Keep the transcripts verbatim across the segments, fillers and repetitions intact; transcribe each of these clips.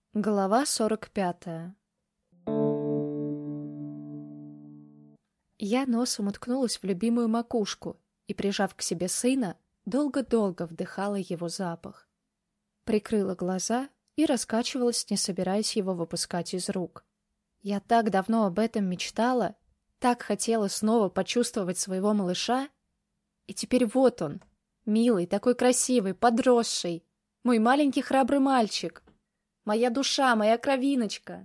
Глава сорок пятая. Я носом уткнулась в любимую макушку и, прижав к себе сына, долго-долго вдыхала его запах. Прикрыла глаза и раскачивалась, не собираясь его выпускать из рук. Я так давно об этом мечтала, так хотела снова почувствовать своего малыша, и теперь вот он, милый, такой красивый, подросший, мой маленький храбрый мальчик. Моя душа, моя кровиночка.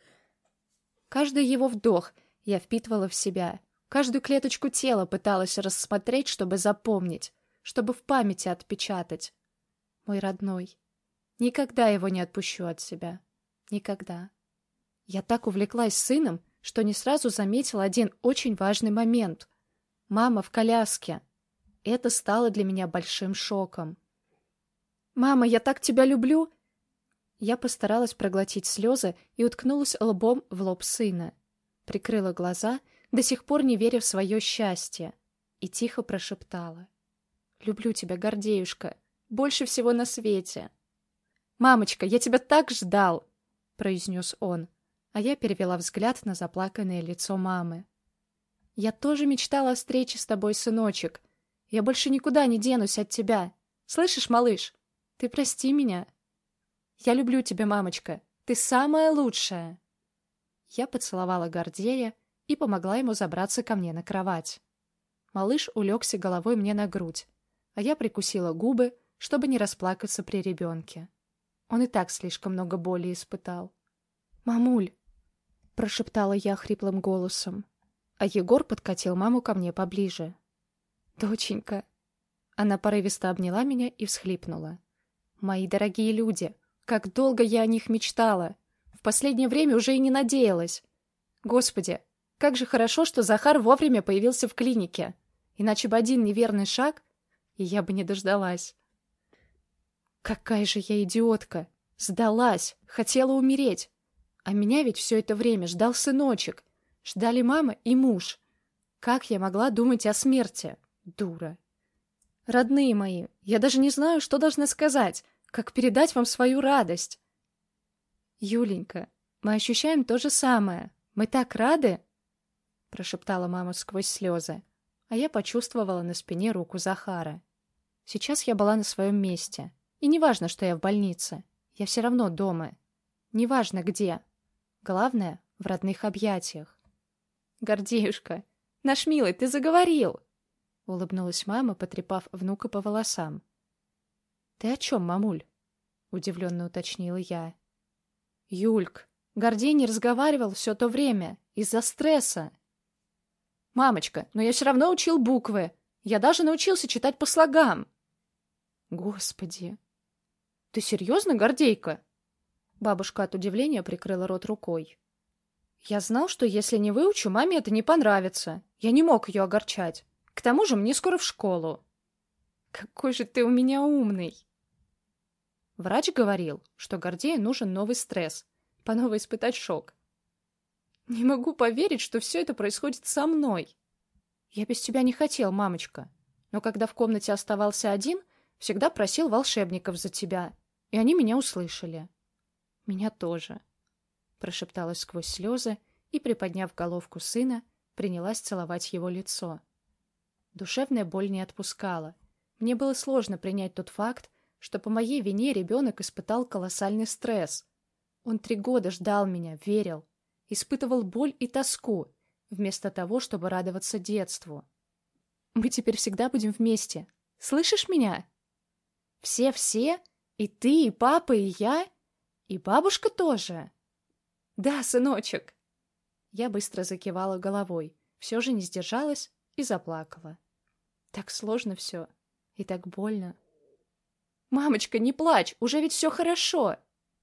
Каждый его вдох я впитывала в себя. Каждую клеточку тела пыталась рассмотреть, чтобы запомнить, чтобы в памяти отпечатать. Мой родной. Никогда его не отпущу от себя. Никогда. Я так увлеклась сыном, что не сразу заметила один очень важный момент. Мама в коляске. Это стало для меня большим шоком. «Мама, я так тебя люблю!» Я постаралась проглотить слезы и уткнулась лбом в лоб сына. Прикрыла глаза, до сих пор не веря в свое счастье, и тихо прошептала. «Люблю тебя, Гордеюшка, больше всего на свете!» «Мамочка, я тебя так ждал!» — произнес он, а я перевела взгляд на заплаканное лицо мамы. «Я тоже мечтала о встрече с тобой, сыночек. Я больше никуда не денусь от тебя. Слышишь, малыш? Ты прости меня!» «Я люблю тебя, мамочка. Ты самая лучшая!» Я поцеловала Гордея и помогла ему забраться ко мне на кровать. Малыш улегся головой мне на грудь, а я прикусила губы, чтобы не расплакаться при ребенке. Он и так слишком много боли испытал. «Мамуль!» — прошептала я хриплым голосом, а Егор подкатил маму ко мне поближе. «Доченька!» Она порывисто обняла меня и всхлипнула. «Мои дорогие люди! Как долго я о них мечтала! В последнее время уже и не надеялась! Господи, как же хорошо, что Захар вовремя появился в клинике! Иначе бы один неверный шаг, и я бы не дождалась!» Какая же я идиотка! Сдалась, хотела умереть! А меня ведь все это время ждал сыночек, ждали мама и муж. Как я могла думать о смерти? Дура! Родные мои, я даже не знаю, что должна сказать, как передать вам свою радость. Юленька, мы ощущаем то же самое. Мы так рады, прошептала мама сквозь слезы, а я почувствовала на спине руку Захара. Сейчас я была на своем месте. И не важно, что я в больнице. Я все равно дома. Неважно где. Главное, в родных объятиях. «Гордеюшка, наш милый, ты заговорил!» — улыбнулась мама, потрепав внука по волосам. «Ты о чем, мамуль?» — удивленно уточнила я. «Юльк, Гордей не разговаривал все то время из-за стресса». «Мамочка, но я все равно учил буквы. Я даже научился читать по слогам». «Господи! Ты серьезно, Гордейка?» Бабушка от удивления прикрыла рот рукой. «Я знал, что если не выучу, маме это не понравится. Я не мог ее огорчать. К тому же мне скоро в школу». «Какой же ты у меня умный!» Врач говорил, что Гордею нужен новый стресс, по новой испытать шок. «Не могу поверить, что все это происходит со мной. Я без тебя не хотел, мамочка, но когда в комнате оставался один, всегда просил волшебников за тебя, и они меня услышали». «Меня тоже», — прошептала сквозь слезы и, приподняв головку сына, принялась целовать его лицо. Душевная боль не отпускала. Мне было сложно принять тот факт, что по моей вине ребенок испытал колоссальный стресс. Он три года ждал меня, верил, испытывал боль и тоску, вместо того, чтобы радоваться детству. «Мы теперь всегда будем вместе. Слышишь меня? Все-все? И ты, и папа, и я? И бабушка тоже?» «Да, сыночек!» Я быстро закивала головой, все же не сдержалась и заплакала. Так сложно все. И так больно. «Мамочка, не плачь, уже ведь все хорошо!»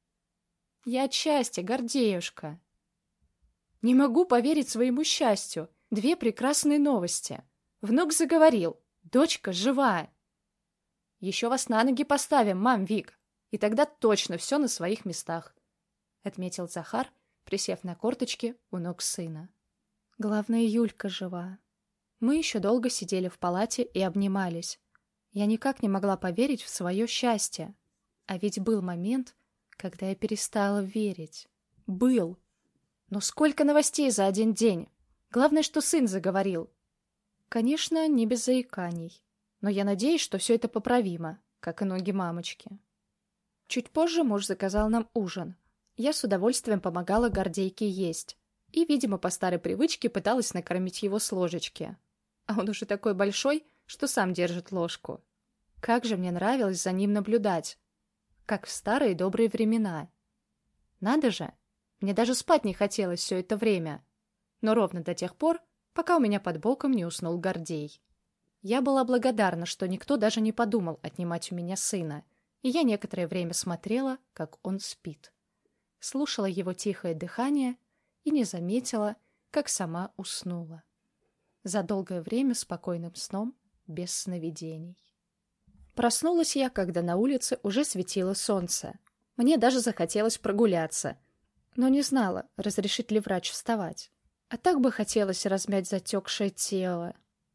«Я от счастья, Гордеюшка!» Не могу поверить своему счастью. Две прекрасные новости. Внук заговорил. Дочка жива. «Еще вас на ноги поставим, мам Вик, и тогда точно все на своих местах», — отметил Захар, присев на корточки у ног сына. Главное, Юлька жива. Мы еще долго сидели в палате и обнимались. Я никак не могла поверить в свое счастье. А ведь был момент, Когда я перестала верить. Был. Но сколько новостей за один день. Главное, что сын заговорил. Конечно, не без заиканий. Но я надеюсь, что все это поправимо, как и ноги мамочки. Чуть позже муж заказал нам ужин. Я с удовольствием помогала Гордейке есть. И, видимо, по старой привычке пыталась накормить его с ложечки. А он уже такой большой, что сам держит ложку. Как же мне нравилось за ним наблюдать. Как в старые добрые времена. Надо же, мне даже спать не хотелось все это время. Но ровно до тех пор, пока у меня под боком не уснул Гордей. Я была благодарна, что никто даже не подумал отнимать у меня сына, и я некоторое время смотрела, как он спит. Слушала его тихое дыхание и не заметила, как сама уснула. За долгое время спокойным сном, без сновидений. Проснулась я, когда на улице уже светило солнце. Мне даже захотелось прогуляться, но не знала, разрешит ли врач вставать. А так бы хотелось размять затекшее тело.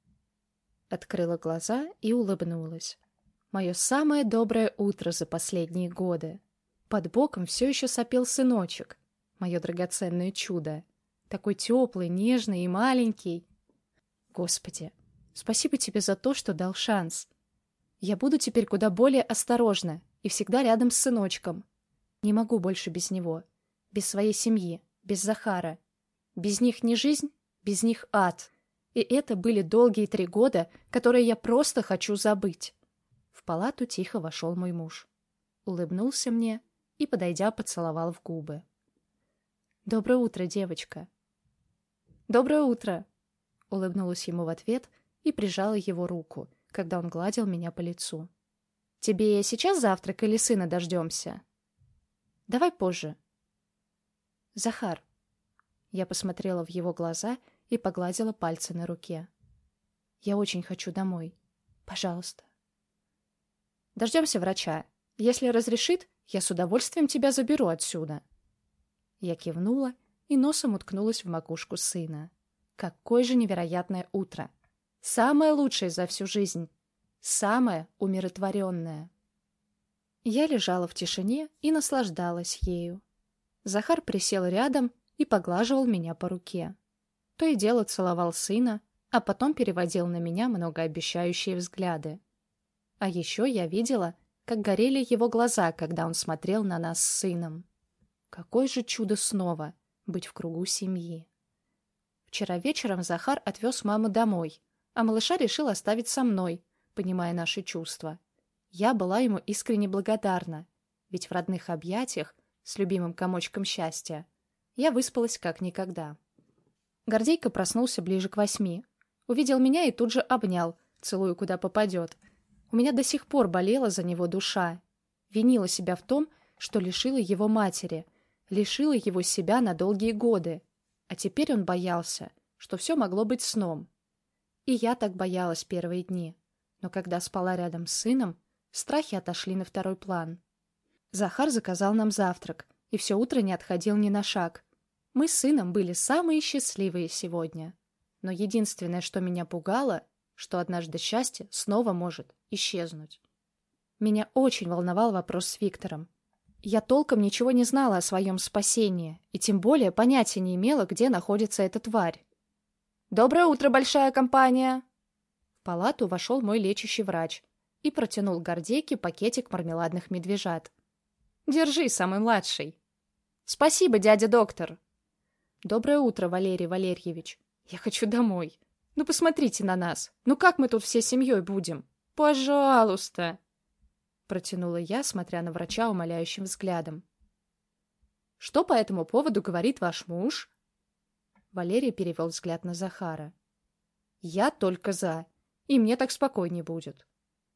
Открыла глаза и улыбнулась. Мое самое доброе утро за последние годы. Под боком все еще сопел сыночек, мое драгоценное чудо. Такой теплый, нежный и маленький. Господи, спасибо тебе за то, что дал шанс. Я буду теперь куда более осторожна и всегда рядом с сыночком. Не могу больше без него, без своей семьи, без Захара. Без них не жизнь, без них ад. И это были долгие три года, которые я просто хочу забыть. В палату тихо вошел мой муж. Улыбнулся мне и, подойдя, поцеловал в губы. «Доброе утро, девочка». «Доброе утро», — улыбнулась ему в ответ и прижала его руку, когда он гладил меня по лицу. «Тебе сейчас завтрак или сына дождемся?» «Давай позже». «Захар». Я посмотрела в его глаза и погладила пальцы на руке. «Я очень хочу домой. Пожалуйста». «Дождемся врача. Если разрешит, я с удовольствием тебя заберу отсюда». Я кивнула и носом уткнулась в макушку сына. Какое же невероятное утро! Самое лучшее за всю жизнь. Самое умиротворенное. Я лежала в тишине и наслаждалась ею. Захар присел рядом и поглаживал меня по руке. То и дело целовал сына, а потом переводил на меня многообещающие взгляды. А еще я видела, как горели его глаза, когда он смотрел на нас с сыном. Какое же чудо снова быть в кругу семьи. Вчера вечером Захар отвез маму домой, а малыша решил оставить со мной, понимая наши чувства. Я была ему искренне благодарна, ведь в родных объятиях с любимым комочком счастья я выспалась как никогда. Гордейка проснулся ближе к восьми. Увидел меня и тут же обнял, целуя куда попадет. У меня до сих пор болела за него душа. Винила себя в том, что лишила его матери, лишила его себя на долгие годы. А теперь он боялся, что все могло быть сном. И я так боялась первые дни. Но когда спала рядом с сыном, страхи отошли на второй план. Захар заказал нам завтрак и все утро не отходил ни на шаг. Мы с сыном были самые счастливые сегодня. Но единственное, что меня пугало, что однажды счастье снова может исчезнуть. Меня очень волновал вопрос с Виктором. Я толком ничего не знала о своем спасении, и тем более понятия не имела, где находится эта тварь. «Доброе утро, большая компания!» В палату вошел мой лечащий врач и протянул Гордейке пакетик мармеладных медвежат. «Держи, самый младший!» «Спасибо, дядя доктор!» «Доброе утро, Валерий Валерьевич! Я хочу домой! Ну, посмотрите на нас! Ну, как мы тут всей семьей будем? Пожалуйста!» Протянула я, смотря на врача умоляющим взглядом. «Что по этому поводу говорит ваш муж?» Валерий перевел взгляд на Захара. «Я только за, и мне так спокойнее будет».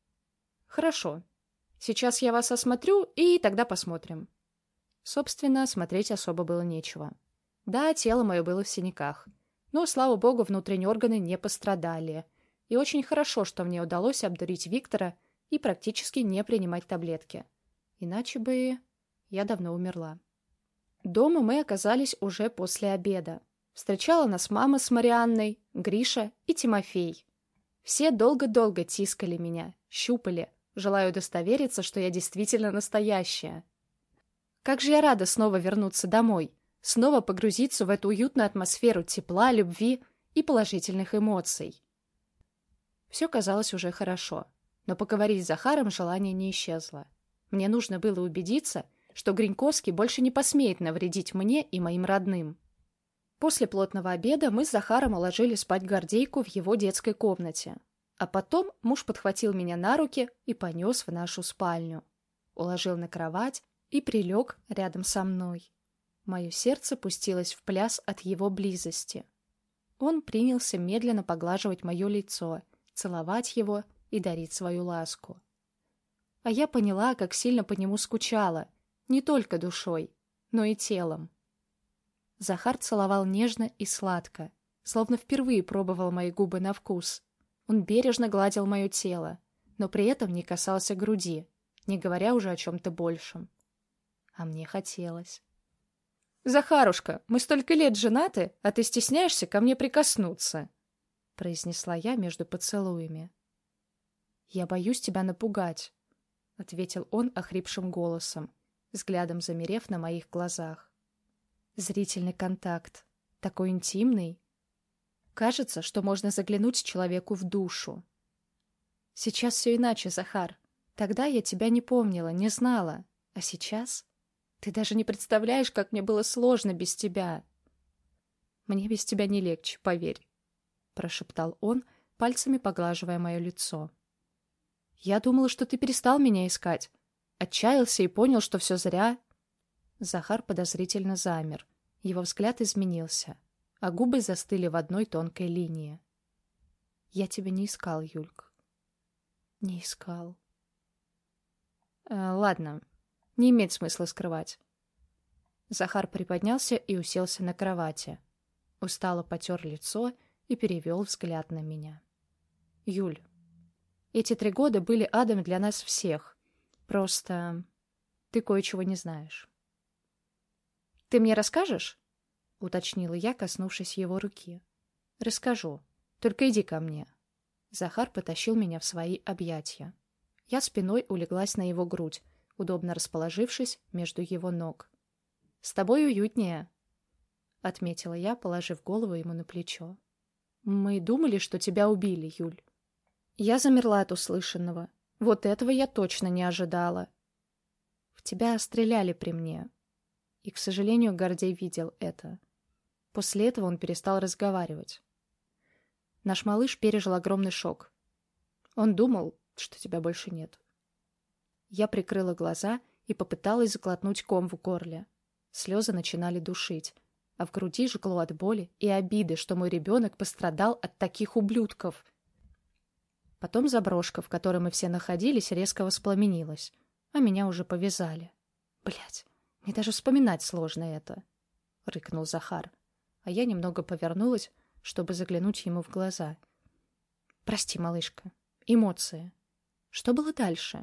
«Хорошо. Сейчас я вас осмотрю, и тогда посмотрим». Собственно, смотреть особо было нечего. Да, тело мое было в синяках, но, слава богу, внутренние органы не пострадали. И очень хорошо, что мне удалось обдурить Виктора и практически не принимать таблетки. Иначе бы я давно умерла. Дома мы оказались уже после обеда. Встречала нас мама с Марианной, Гриша и Тимофей. Все долго-долго тискали меня, щупали, желая удостовериться, что я действительно настоящая. Как же я рада снова вернуться домой, снова погрузиться в эту уютную атмосферу тепла, любви и положительных эмоций. Все казалось уже хорошо, но поговорить с Захаром желание не исчезло. Мне нужно было убедиться, что Гриньковский больше не посмеет навредить мне и моим родным. После плотного обеда мы с Захаром уложили спать Гордейку в его детской комнате. А потом муж подхватил меня на руки и понес в нашу спальню. Уложил на кровать и прилег рядом со мной. Мое сердце пустилось в пляс от его близости. Он принялся медленно поглаживать мое лицо, целовать его и дарить свою ласку. А я поняла, как сильно по нему скучала, не только душой, но и телом. Захар целовал нежно и сладко, словно впервые пробовал мои губы на вкус. Он бережно гладил мое тело, но при этом не касался груди, не говоря уже о чем-то большем. А мне хотелось. «Захарушка, мы столько лет женаты, а ты стесняешься ко мне прикоснуться», — произнесла я между поцелуями. «Я боюсь тебя напугать», — ответил он охрипшим голосом, взглядом замерев на моих глазах. Зрительный контакт, такой интимный. Кажется, что можно заглянуть человеку в душу. Сейчас все иначе, Захар. Тогда я тебя не помнила, не знала. А сейчас? Ты даже не представляешь, как мне было сложно без тебя. Мне без тебя не легче, поверь, — прошептал он, пальцами поглаживая мое лицо. Я думала, что ты перестал меня искать. Отчаялся и понял, что все зря. Захар подозрительно замер. Его взгляд изменился, а губы застыли в одной тонкой линии. Я тебя не искал, Юлька. Не искал. Э, ладно, не имеет смысла скрывать. Захар приподнялся и уселся на кровати. Устало потер лицо и перевел взгляд на меня. Юль, эти три года были адом для нас всех. Просто ты кое-чего не знаешь. «Ты мне расскажешь?» — уточнила я, коснувшись его руки. «Расскажу. Только иди ко мне». Захар потащил меня в свои объятия. Я спиной улеглась на его грудь, удобно расположившись между его ног. «С тобой уютнее», — отметила я, положив голову ему на плечо. «Мы думали, что тебя убили, Юль». Я замерла от услышанного. Вот этого я точно не ожидала. «В тебя стреляли при мне». И, к сожалению, Гордей видел это. После этого он перестал разговаривать. Наш малыш пережил огромный шок. Он думал, что тебя больше нет. Я прикрыла глаза и попыталась заглотнуть ком в горле. Слезы начинали душить, а в груди жгло от боли и обиды, что мой ребенок пострадал от таких ублюдков. Потом заброшка, в которой мы все находились, резко воспламенилась, а меня уже повязали. Блядь. Мне даже вспоминать сложно это, — рыкнул Захар, а я немного повернулась, чтобы заглянуть ему в глаза. Прости, малышка. Эмоции. Что было дальше?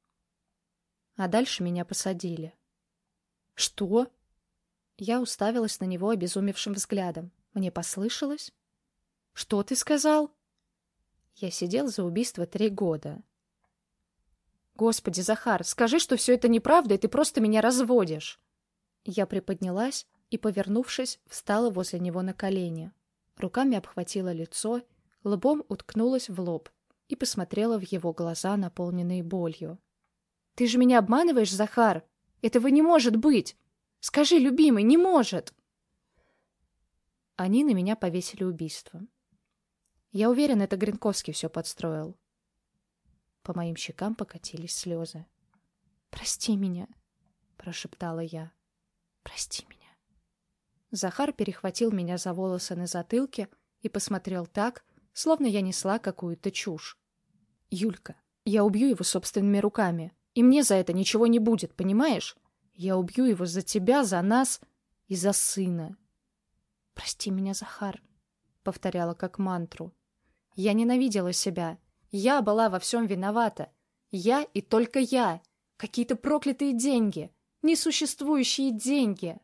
А дальше меня посадили. Что? Я уставилась на него обезумевшим взглядом. Мне послышалось? Что ты сказал? Я сидел за убийство три года. Господи, Захар, скажи, что все это неправда, и ты просто меня разводишь. Я приподнялась и, повернувшись, встала возле него на колени. Руками обхватила лицо, лбом уткнулась в лоб и посмотрела в его глаза, наполненные болью. Ты же меня обманываешь, Захар? Этого не может быть! Скажи, любимый, не может! Они на меня повесили убийство. Я уверен, это Гриньковский все подстроил. По моим щекам покатились слезы. «Прости меня», — прошептала я. «Прости меня». Захар перехватил меня за волосы на затылке и посмотрел так, словно я несла какую-то чушь. «Юлька, я убью его собственными руками, и мне за это ничего не будет, понимаешь? Я убью его за тебя, за нас и за сына». «Прости меня, Захар», — повторяла как мантру. Я ненавидела себя. Я была во всем виновата. Я и только я. Какие-то проклятые деньги. Несуществующие деньги.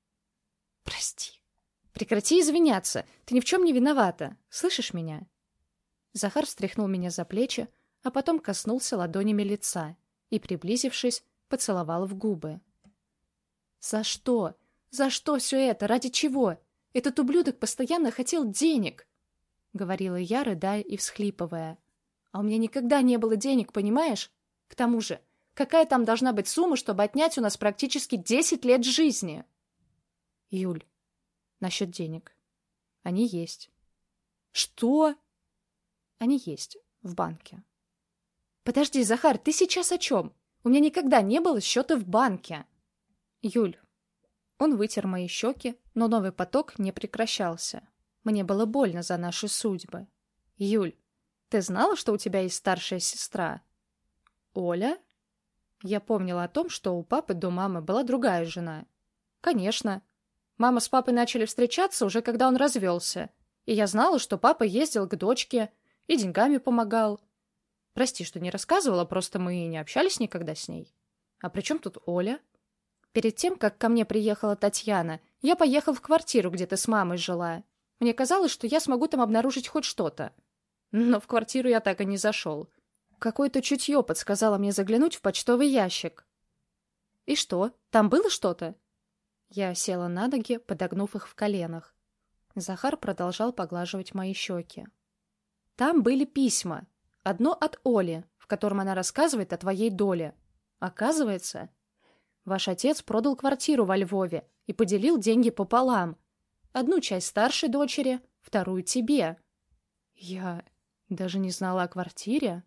Прости. Прекрати извиняться. Ты ни в чем не виновата. Слышишь меня? Захар встряхнул меня за плечи, а потом коснулся ладонями лица и, приблизившись, поцеловал в губы. За что? За что все это? Ради чего? Этот ублюдок постоянно хотел денег, — говорила я, рыдая и всхлипывая. А у меня никогда не было денег, понимаешь? К тому же, какая там должна быть сумма, чтобы отнять у нас практически десять лет жизни? Юль, насчет денег. Они есть. Что? Они есть в банке. Подожди, Захар, ты сейчас о чем? У меня никогда не было счета в банке. Юль. Он вытер мои щеки, но новый поток не прекращался. Мне было больно за наши судьбы. Юль, ты знала, что у тебя есть старшая сестра? Оля? Я помнила о том, что у папы до мамы была другая жена. Конечно. Мама с папой начали встречаться уже когда он развелся. И я знала, что папа ездил к дочке и деньгами помогал. Прости, что не рассказывала, просто мы не общались никогда с ней. А при чем тут Оля? Перед тем, как ко мне приехала Татьяна, я поехал в квартиру, где ты с мамой жила. Мне казалось, что я смогу там обнаружить хоть что-то. Но в квартиру я так и не зашел. Какое-то чутье подсказало мне заглянуть в почтовый ящик. И что, там было что-то? Я села на ноги, подогнув их в коленах. Захар продолжал поглаживать мои щеки. Там были письма. Одно от Оли, в котором она рассказывает о твоей доле. Оказывается, ваш отец продал квартиру во Львове и поделил деньги пополам. Одну часть старшей дочери, вторую тебе. Я даже не знала о квартире.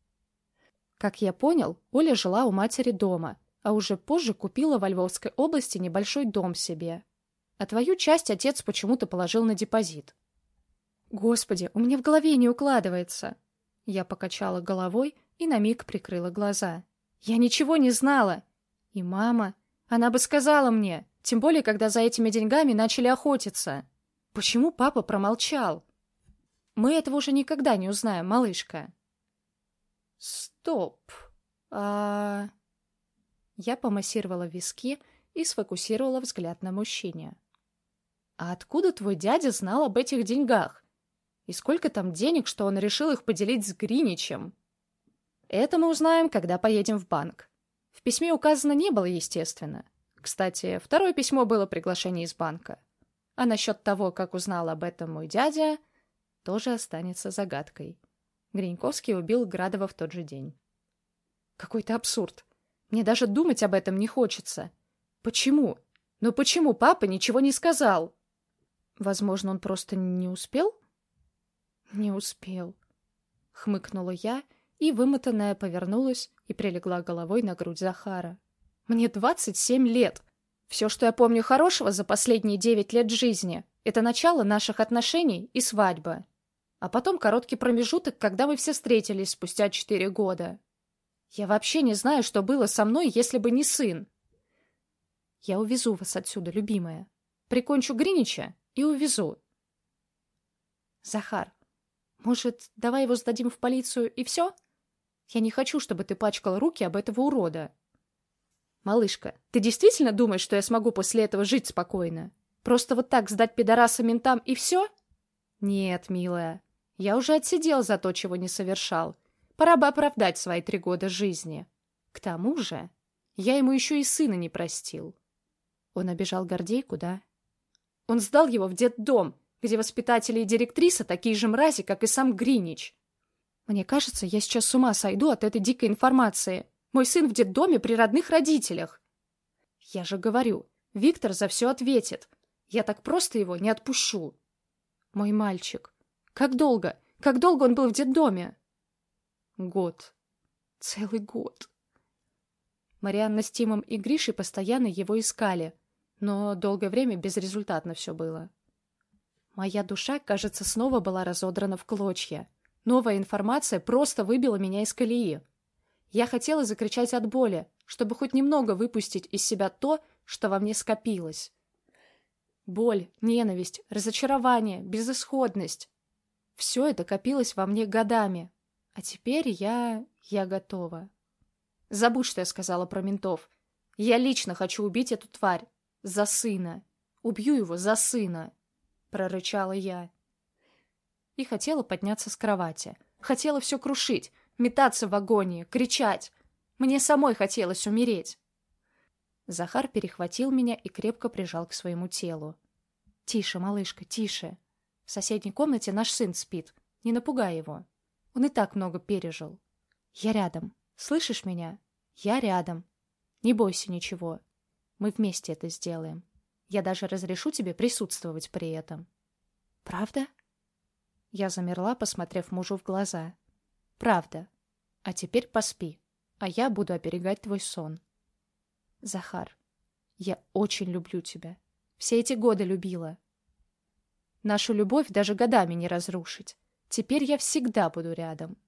Как я понял, Оля жила у матери дома, а уже позже купила во Львовской области небольшой дом себе. А твою часть отец почему-то положил на депозит. Господи, у меня в голове не укладывается. Я покачала головой и на миг прикрыла глаза. Я ничего не знала. И мама, она бы сказала мне, тем более, когда за этими деньгами начали охотиться. Почему папа промолчал? Мы этого уже никогда не узнаем, малышка. Стоп. А... Я помассировала виски и сфокусировала взгляд на мужчине. А откуда твой дядя знал об этих деньгах? И сколько там денег, что он решил их поделить с Гриничем? Это мы узнаем, когда поедем в банк. В письме указано не было, естественно. Кстати, второе письмо было приглашение из банка. А насчет того, как узнал об этом мой дядя, тоже останется загадкой. Гриньковский убил Градова в тот же день. Какой-то абсурд. Мне даже думать об этом не хочется. Почему? Но почему папа ничего не сказал? Возможно, он просто не успел? Не успел. Хмыкнула я и, вымотанная, повернулась и прилегла головой на грудь Захара. Мне двадцать семь лет. Все, что я помню хорошего за последние девять лет жизни, это начало наших отношений и свадьба. А потом короткий промежуток, когда мы все встретились спустя четыре года. Я вообще не знаю, что было со мной, если бы не сын. Я увезу вас отсюда, любимая. Прикончу Гринича и увезу. Захар, может, давай его сдадим в полицию и все? Я не хочу, чтобы ты пачкал руки об этого урода. Малышка, ты действительно думаешь, что я смогу после этого жить спокойно? Просто вот так сдать пидораса ментам и все? Нет, милая, я уже отсидел за то, чего не совершал. Пора бы оправдать свои три года жизни. К тому же, я ему еще и сына не простил. Он обижал Гордейку, да? Он сдал его в детдом, где воспитатели и директриса такие же мрази, как и сам Гринич. Мне кажется, я сейчас с ума сойду от этой дикой информации. Мой сын в детдоме при родных родителях. Я же говорю, Виктор за все ответит. Я так просто его не отпущу. Мой мальчик. Как долго? Как долго он был в детдоме? Год. Целый год. Марианна с Тимом и Гришей постоянно его искали, но долгое время безрезультатно все было. Моя душа, кажется, снова была разодрана в клочья. Новая информация просто выбила меня из колеи. Я хотела закричать от боли, чтобы хоть немного выпустить из себя то, что во мне скопилось. Боль, ненависть, разочарование, безысходность. Все это копилось во мне годами. А теперь я... я готова. Забудь, что я сказала про ментов. Я лично хочу убить эту тварь. За сына. Убью его за сына. Прорычала я. И хотела подняться с кровати. Хотела все крушить, метаться в агонии, кричать. Мне самой хотелось умереть. Захар перехватил меня и крепко прижал к своему телу. «Тише, малышка, тише. В соседней комнате наш сын спит. Не напугай его. Он и так много пережил. Я рядом. Слышишь меня? Я рядом. Не бойся ничего. Мы вместе это сделаем. Я даже разрешу тебе присутствовать при этом». «Правда?» Я замерла, посмотрев мужу в глаза. «Правда. А теперь поспи, а я буду оберегать твой сон». «Захар, я очень люблю тебя. Все эти годы любила. Нашу любовь даже годами не разрушить. Теперь я всегда буду рядом.